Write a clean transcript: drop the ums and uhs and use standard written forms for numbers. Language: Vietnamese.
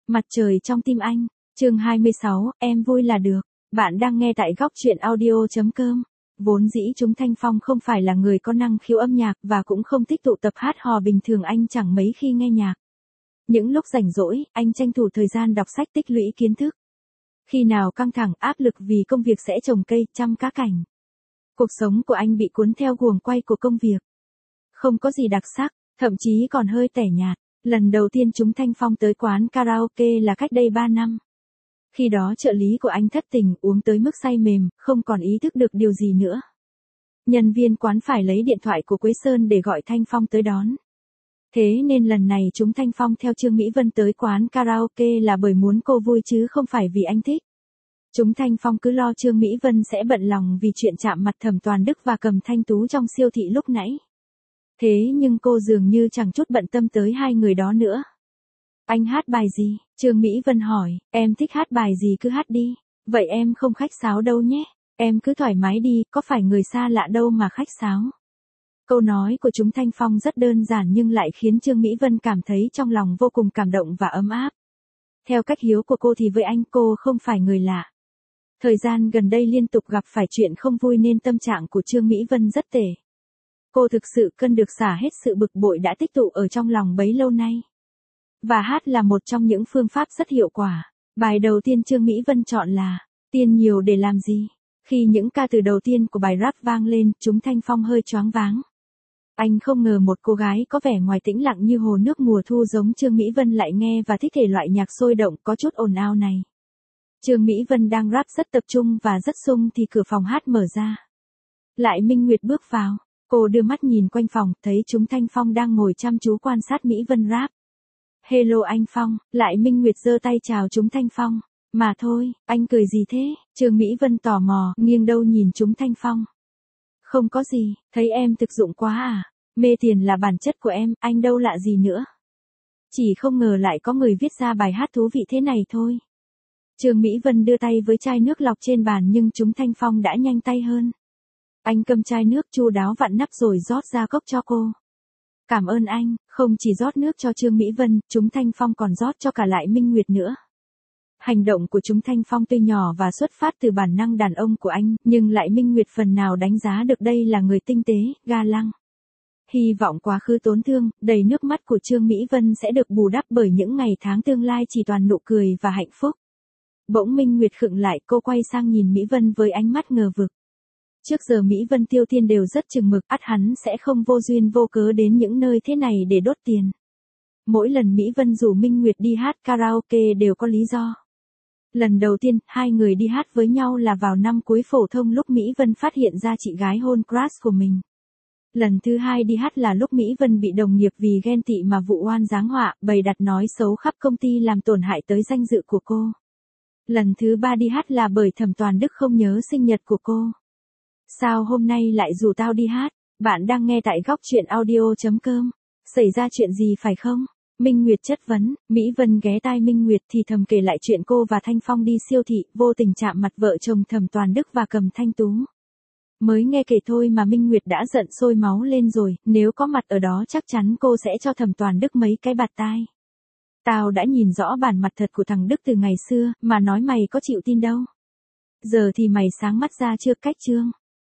Mặt trời trong tim anh, chương 26, em vui là được. Bạn đang nghe tại góc truyện audio.com. Vốn dĩ Trúng Thanh Phong không phải là người có năng khiếu âm nhạc và cũng không thích tụ tập hát hò bình thường, anh chẳng mấy khi nghe nhạc. Những lúc rảnh rỗi, anh tranh thủ thời gian đọc sách tích lũy kiến thức. Khi nào căng thẳng áp lực vì công việc sẽ trồng cây, chăm cá cảnh. Cuộc sống của anh bị cuốn theo guồng quay của công việc. Không có gì đặc sắc, thậm chí còn hơi tẻ nhạt. Lần đầu tiên Trúng Thanh Phong tới quán karaoke là cách đây 3 năm. Khi đó trợ lý của anh thất tình, uống tới mức say mềm, không còn ý thức được điều gì nữa. Nhân viên quán phải lấy điện thoại của Quế Sơn để gọi Thanh Phong tới đón. Thế nên lần này Trúng Thanh Phong theo Trương Mỹ Vân tới quán karaoke là bởi muốn cô vui chứ không phải vì anh thích. Trúng Thanh Phong cứ lo Trương Mỹ Vân sẽ bận lòng vì chuyện chạm mặt Thẩm Toàn Đức và Cầm Thanh Tú trong siêu thị lúc nãy. Thế nhưng cô dường như chẳng chút bận tâm tới hai người đó nữa. Anh hát bài gì? Trương Mỹ Vân hỏi, em thích hát bài gì cứ hát đi. Vậy em không khách sáo đâu nhé. Em cứ thoải mái đi, có phải người xa lạ đâu mà khách sáo. Câu nói của Trúng Thanh Phong rất đơn giản nhưng lại khiến Trương Mỹ Vân cảm thấy trong lòng vô cùng cảm động và ấm áp. Theo cách hiểu của cô thì với anh cô không phải người lạ. Thời gian gần đây liên tục gặp phải chuyện không vui nên tâm trạng của Trương Mỹ Vân rất tệ. Cô thực sự cần được xả hết sự bực bội đã tích tụ ở trong lòng bấy lâu nay. Và hát là một trong những phương pháp rất hiệu quả. Bài đầu tiên Trương Mỹ Vân chọn là Tiền nhiều để làm gì. Khi những ca từ đầu tiên của bài rap vang lên, Trúng Thanh Phong hơi choáng váng. Anh không ngờ một cô gái có vẻ ngoài tĩnh lặng như hồ nước mùa thu giống Trương Mỹ Vân lại nghe và thích thể loại nhạc sôi động có chút ồn ào này. Trương Mỹ Vân đang rap rất tập trung và rất sung thì cửa phòng hát mở ra. Lại Minh Nguyệt bước vào. Cô đưa mắt nhìn quanh phòng, thấy Trúng Thanh Phong đang ngồi chăm chú quan sát Mỹ Vân rap. Hello anh Phong, Lại Minh Nguyệt giơ tay chào Trúng Thanh Phong. Mà thôi, anh cười gì thế? Trương Mỹ Vân tò mò, nghiêng đầu nhìn Trúng Thanh Phong. Không có gì, thấy em thực dụng quá à? Mê tiền là bản chất của em, anh đâu lạ gì nữa. Chỉ không ngờ lại có người viết ra bài hát thú vị thế này thôi. Trương Mỹ Vân đưa tay với chai nước lọc trên bàn nhưng Trúng Thanh Phong đã nhanh tay hơn. Anh cầm chai nước chu đáo vặn nắp rồi rót ra cốc cho cô. Cảm ơn anh, không chỉ rót nước cho Trương Mỹ Vân, Trúng Thanh Phong còn rót cho cả Lại Minh Nguyệt nữa. Hành động của Trúng Thanh Phong tuy nhỏ và xuất phát từ bản năng đàn ông của anh, nhưng Lại Minh Nguyệt phần nào đánh giá được đây là người tinh tế, ga lăng. Hy vọng quá khứ tổn thương, đầy nước mắt của Trương Mỹ Vân sẽ được bù đắp bởi những ngày tháng tương lai chỉ toàn nụ cười và hạnh phúc. Bỗng Minh Nguyệt khựng lại, cô quay sang nhìn Mỹ Vân với ánh mắt ngờ vực. Trước giờ Mỹ Vân Tiêu Thiên đều rất chừng mực, ắt hắn sẽ không vô duyên vô cớ đến những nơi thế này để đốt tiền. Mỗi lần Mỹ Vân rủ Minh Nguyệt đi hát karaoke đều có lý do. Lần đầu tiên, hai người đi hát với nhau là vào năm cuối phổ thông lúc Mỹ Vân phát hiện ra chị gái hôn crush của mình. Lần thứ hai đi hát là lúc Mỹ Vân bị đồng nghiệp vì ghen tị mà vụ oan giáng họa, bày đặt nói xấu khắp công ty làm tổn hại tới danh dự của cô. Lần thứ ba đi hát là bởi Thẩm Toàn Đức không nhớ sinh nhật của cô. Sao hôm nay lại rủ tao đi hát? Bạn đang nghe tại góc truyện audio.com. Xảy ra chuyện gì phải không? Minh Nguyệt chất vấn. Mỹ Vân ghé tai Minh Nguyệt thì thầm kể lại chuyện cô và Thanh Phong đi siêu thị, vô tình chạm mặt vợ chồng Thẩm Toàn Đức và Cầm Thanh Tú. Mới nghe kể thôi mà Minh Nguyệt đã giận sôi máu lên rồi, nếu có mặt ở đó chắc chắn cô sẽ cho Thẩm Toàn Đức mấy cái bạt tai. Tao đã nhìn rõ bản mặt thật của thằng Đức từ ngày xưa, mà nói mày có chịu tin đâu. Giờ thì mày sáng mắt ra chưa? Cách chương.